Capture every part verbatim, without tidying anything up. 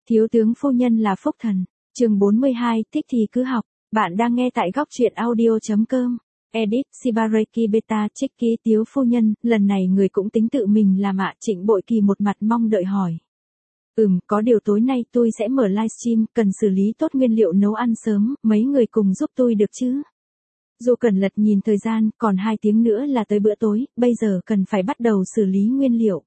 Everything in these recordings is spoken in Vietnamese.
Thiếu tướng phu nhân là phúc thần. Chương bốn mươi hai, thích thì cứ học. Bạn đang nghe tại góc truyện audio chấm com. Edit, Shibareki Beta, Chiki, Tiếu phu nhân, lần này người cũng tính tự mình làm ạ. Trịnh Bội Kỳ một mặt mong đợi hỏi. Ừm, có điều tối nay tôi sẽ mở livestream, cần xử lý tốt nguyên liệu nấu ăn sớm, mấy người cùng giúp tôi được chứ? Dù Cẩn Lật nhìn thời gian, còn hai tiếng nữa là tới bữa tối, bây giờ cần phải bắt đầu xử lý nguyên liệu.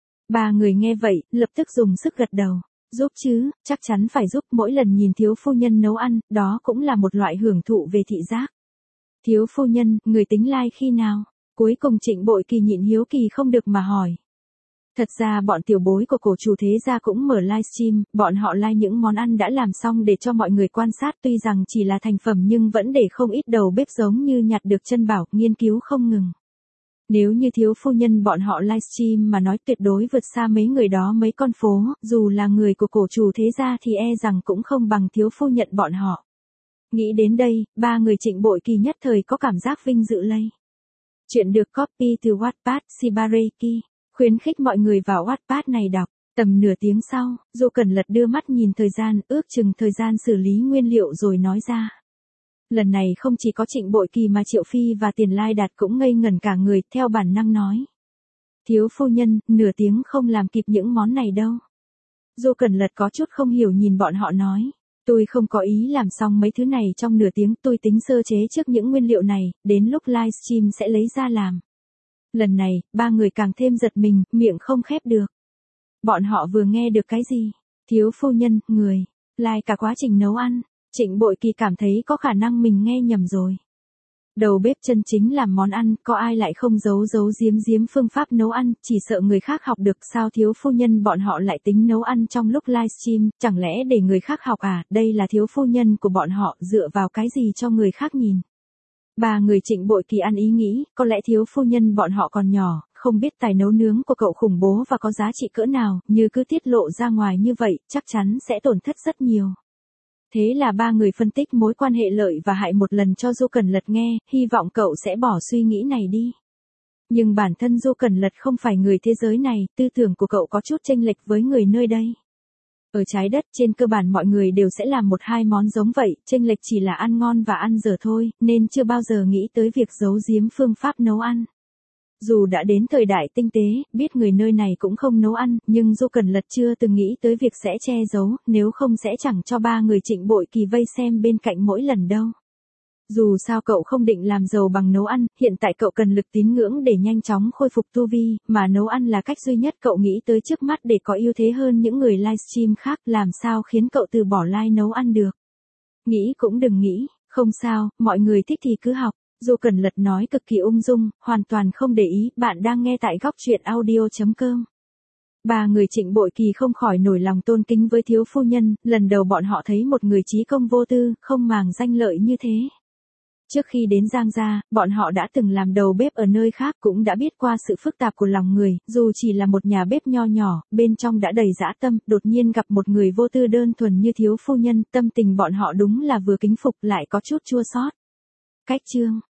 Ba người nghe vậy, lập tức dùng sức gật đầu. Giúp chứ, chắc chắn phải giúp, mỗi lần nhìn thiếu phu nhân nấu ăn, đó cũng là một loại hưởng thụ về thị giác. Thiếu phu nhân, người tính like khi nào? Cuối cùng Trịnh Bội Kỳ nhịn hiếu kỳ không được mà hỏi. Thật ra bọn tiểu bối của cổ chủ thế gia cũng mở livestream, bọn họ like những món ăn đã làm xong để cho mọi người quan sát, tuy rằng chỉ là thành phẩm nhưng vẫn để không ít đầu bếp giống như nhặt được chân bảo, nghiên cứu không ngừng. Nếu như thiếu phu nhân bọn họ livestream mà nói tuyệt đối vượt xa mấy người đó mấy con phố, dù là người của cổ chủ thế gia thì e rằng cũng không bằng thiếu phu nhân bọn họ. Nghĩ đến đây, ba người Trịnh Bội Kỳ nhất thời có cảm giác vinh dự lây. Chuyện được copy từ Wattpad, Shibareki. Khuyến khích mọi người vào Wattpad này đọc. Tầm nửa tiếng sau, Dù Cẩn Lật đưa mắt nhìn thời gian, ước chừng thời gian xử lý nguyên liệu rồi nói ra. Lần này không chỉ có Trịnh Bội Kỳ mà Triệu Phi và Tiền Lai Đạt cũng ngây ngẩn cả người, theo bản năng nói. Thiếu phu nhân, nửa tiếng không làm kịp những món này đâu. Dù Cẩn Lật có chút không hiểu nhìn bọn họ nói. Tôi không có ý làm xong mấy thứ này trong nửa tiếng, tôi tính sơ chế trước những nguyên liệu này, đến lúc livestream sẽ lấy ra làm. Lần này, ba người càng thêm giật mình, miệng không khép được. Bọn họ vừa nghe được cái gì? Thiếu phu nhân, người, like cả quá trình nấu ăn. Trịnh Bội Kỳ cảm thấy có khả năng mình nghe nhầm rồi. Đầu bếp chân chính làm món ăn, có ai lại không giấu giấu giếm giếm phương pháp nấu ăn, chỉ sợ người khác học được, sao thiếu phu nhân bọn họ lại tính nấu ăn trong lúc livestream, chẳng lẽ để người khác học à, đây là thiếu phu nhân của bọn họ, dựa vào cái gì cho người khác nhìn. Ba người Trịnh Bội Kỳ ăn ý nghĩ, có lẽ thiếu phu nhân bọn họ còn nhỏ, không biết tài nấu nướng của cậu khủng bố và có giá trị cỡ nào, như cứ tiết lộ ra ngoài như vậy, chắc chắn sẽ tổn thất rất nhiều. Thế là ba người phân tích mối quan hệ lợi và hại một lần cho Du Cẩn Lật nghe, hy vọng cậu sẽ bỏ suy nghĩ này đi. Nhưng bản thân Du Cẩn Lật không phải người thế giới này, tư tưởng của cậu có chút chênh lệch với người nơi đây. Ở trái đất trên cơ bản mọi người đều sẽ làm một hai món giống vậy, chênh lệch chỉ là ăn ngon và ăn dở thôi, nên chưa bao giờ nghĩ tới việc giấu giếm phương pháp nấu ăn. Dù đã đến thời đại tinh tế, biết người nơi này cũng không nấu ăn, nhưng Du Cẩn Lật chưa từng nghĩ tới việc sẽ che giấu, nếu không sẽ chẳng cho ba người Trịnh Bội Kỳ vây xem bên cạnh mỗi lần đâu. Dù sao cậu không định làm giàu bằng nấu ăn, hiện tại cậu cần lực tín ngưỡng để nhanh chóng khôi phục tu vi, mà nấu ăn là cách duy nhất cậu nghĩ tới trước mắt để có ưu thế hơn những người livestream khác, làm sao khiến cậu từ bỏ like nấu ăn được. Nghĩ cũng đừng nghĩ, không sao, mọi người thích thì cứ học. Dù Cẩn Lật nói cực kỳ ung dung, hoàn toàn không để ý, bạn đang nghe tại góc truyện audio chấm com. Ba người Trịnh Bội Kỳ không khỏi nổi lòng tôn kính với thiếu phu nhân, lần đầu bọn họ thấy một người trí công vô tư, không màng danh lợi như thế. Trước khi đến Giang Gia, bọn họ đã từng làm đầu bếp ở nơi khác, cũng đã biết qua sự phức tạp của lòng người, dù chỉ là một nhà bếp nho nhỏ, bên trong đã đầy dã tâm, đột nhiên gặp một người vô tư đơn thuần như thiếu phu nhân, tâm tình bọn họ đúng là vừa kính phục lại có chút chua xót. Cách chương